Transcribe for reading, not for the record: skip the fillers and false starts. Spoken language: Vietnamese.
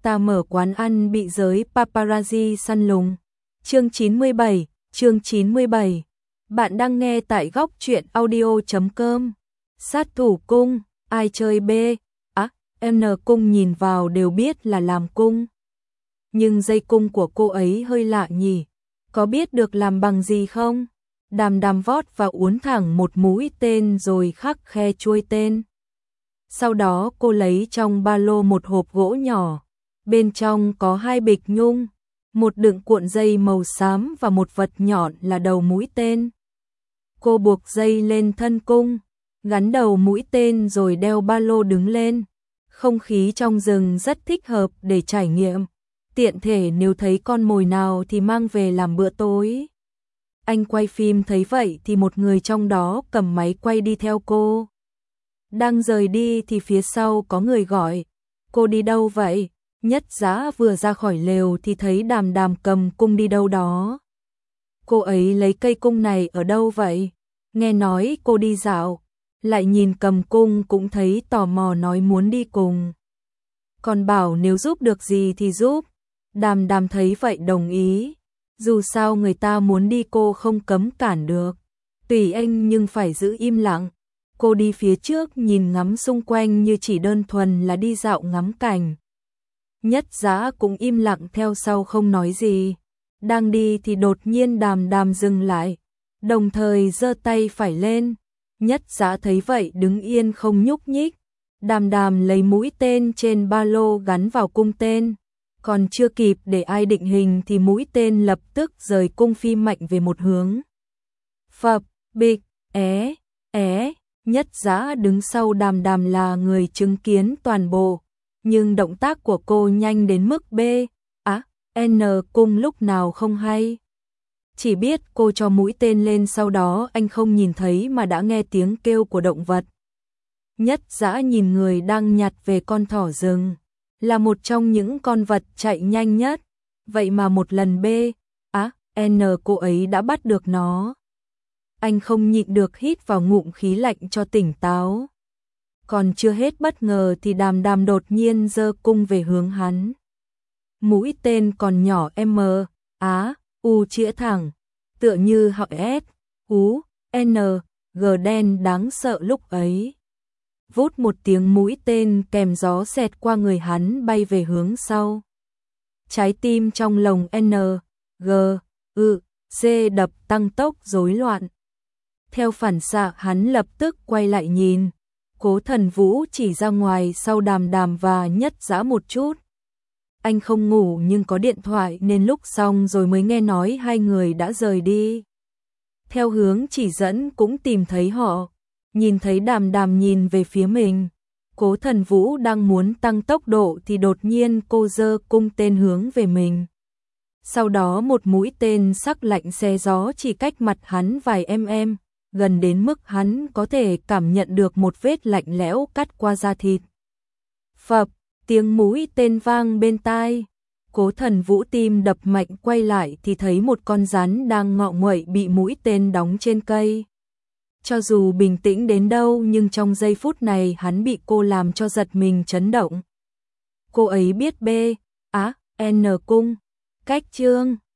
Ta mở quán ăn bị giới paparazzi săn lùng. Chương 97. Bạn đang nghe tại góc truyện audio.com. Sát thủ cung, ai chơi B? N cung nhìn vào đều biết là làm cung. Nhưng dây cung của cô ấy hơi lạ nhỉ, có biết được làm bằng gì không? Đàm vót và uốn thẳng một mũi tên rồi khắc khe chuôi tên. Sau đó cô lấy trong ba lô một hộp gỗ nhỏ, bên trong có 2 bịch nhung, một đựng cuộn dây màu xám và một vật nhọn là đầu mũi tên. Cô buộc dây lên thân cung, gắn đầu mũi tên rồi đeo ba lô đứng lên. Không khí trong rừng rất thích hợp để trải nghiệm, tiện thể nếu thấy con mồi nào thì mang về làm bữa tối. Anh quay phim thấy vậy thì một người trong đó cầm máy quay đi theo cô. Đang rời đi thì phía sau có người gọi, cô đi đâu vậy? Nhất Dã vừa ra khỏi lều thì thấy Đàm cầm cung đi đâu đó. Cô ấy lấy cây cung này ở đâu vậy? Nghe nói cô đi dạo, lại nhìn cầm cung cũng thấy tò mò nói muốn đi cùng. Còn bảo nếu giúp được gì thì giúp. Đàm thấy vậy đồng ý. Dù sao người ta muốn đi cô không cấm cản được. Tùy anh nhưng phải giữ im lặng. Cô đi phía trước nhìn ngắm xung quanh như chỉ đơn thuần là đi dạo ngắm cảnh. Nhất Dã cũng im lặng theo sau không nói gì. Đang đi thì đột nhiên Đàm dừng lại, đồng thời giơ tay phải lên. Nhất Dã thấy vậy đứng yên không nhúc nhích. Đàm lấy mũi tên trên ba lô gắn vào cung tên. Còn chưa kịp để ai định hình thì mũi tên lập tức rời cung phi mạnh về một hướng. Phập, bịch, Nhất Dã đứng sau Đàm là người chứng kiến toàn bộ. Nhưng động tác của cô nhanh đến mức B, N cung lúc nào không hay. Chỉ biết cô cho mũi tên lên, sau đó anh không nhìn thấy mà đã nghe tiếng kêu của động vật. Nhất Dã nhìn người đang nhặt về con thỏ rừng, là một trong những con vật chạy nhanh nhất. Vậy mà một lần B, N cô ấy đã bắt được nó. Anh không nhịn được hít vào ngụm khí lạnh cho tỉnh táo. Còn chưa hết bất ngờ thì Đàm đột nhiên giơ cung về hướng hắn. Mũi tên còn nhỏ M, U chĩa thẳng, tựa như họ S, U, N, G đen đáng sợ lúc ấy. Vút một tiếng mũi tên kèm gió xẹt qua người hắn bay về hướng sau. Trái tim trong lồng N, G, C đập tăng tốc rối loạn. Theo phản xạ hắn lập tức quay lại nhìn. Cố Thần Vũ chỉ ra ngoài sau Đàm và Nhất Dã một chút. Anh không ngủ nhưng có điện thoại nên lúc xong rồi mới nghe nói hai người đã rời đi. Theo hướng chỉ dẫn cũng tìm thấy họ. Nhìn thấy Đàm nhìn về phía mình. Cố Thần Vũ đang muốn tăng tốc độ thì đột nhiên cô giơ cung tên hướng về mình. Sau đó một mũi tên sắc lạnh xé gió chỉ cách mặt hắn vài mm, gần đến mức hắn có thể cảm nhận được một vết lạnh lẽo cắt qua da thịt. Phập, tiếng mũi tên vang bên tai. Cố Thần Vũ tim đập mạnh quay lại thì thấy một con rắn đang ngọ nguậy bị mũi tên đóng trên cây. Cho dù bình tĩnh đến đâu nhưng trong giây phút này hắn bị cô làm cho giật mình chấn động. Cô ấy biết B, N cung, cách chương.